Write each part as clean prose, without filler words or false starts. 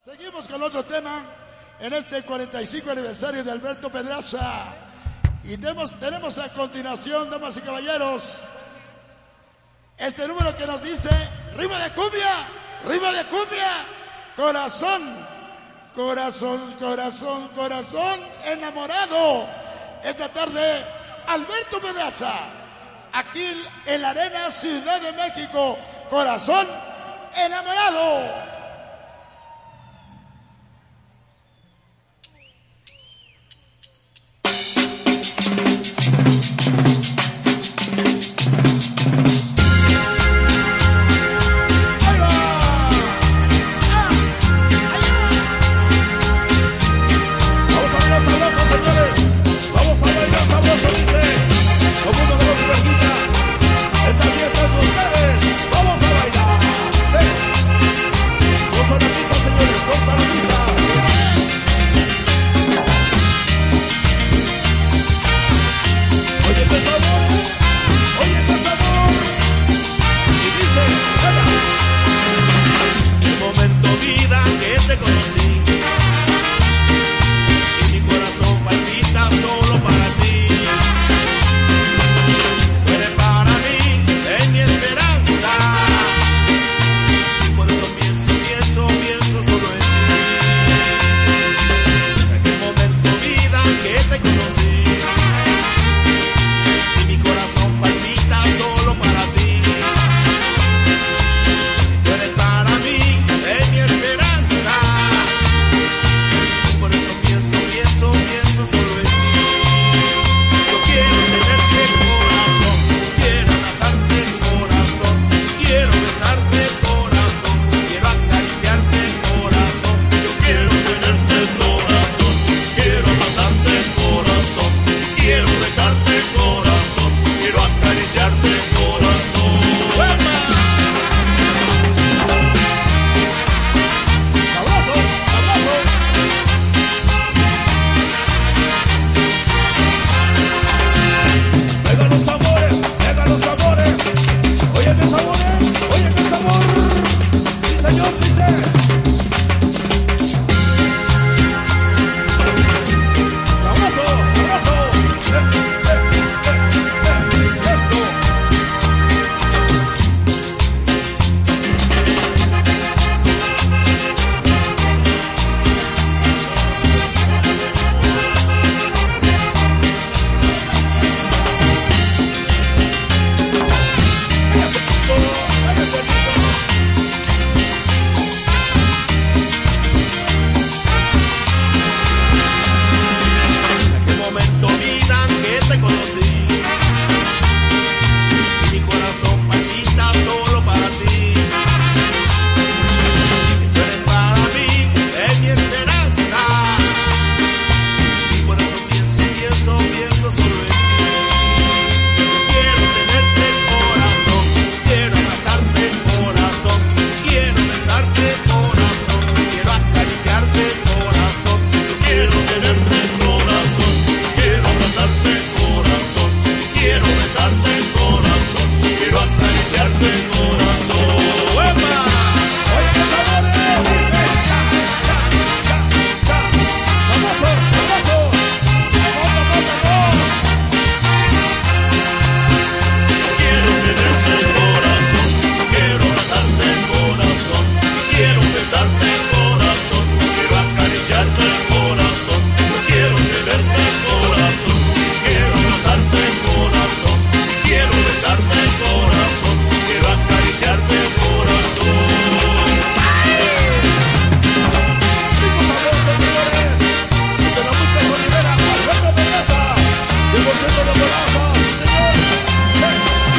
Seguimos con otro tema en este 45 aniversario de Alberto Pedraza. Y tenemos a continuación, damas y caballeros, este número que nos dice: ritmo de cumbia, corazón, corazón, corazón, corazón enamorado. Esta tarde, Alberto Pedraza, aquí en la Arena Ciudad de México, corazón enamorado.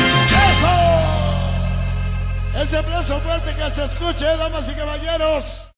Ese aplauso fuerte que se escuche, damas y caballeros.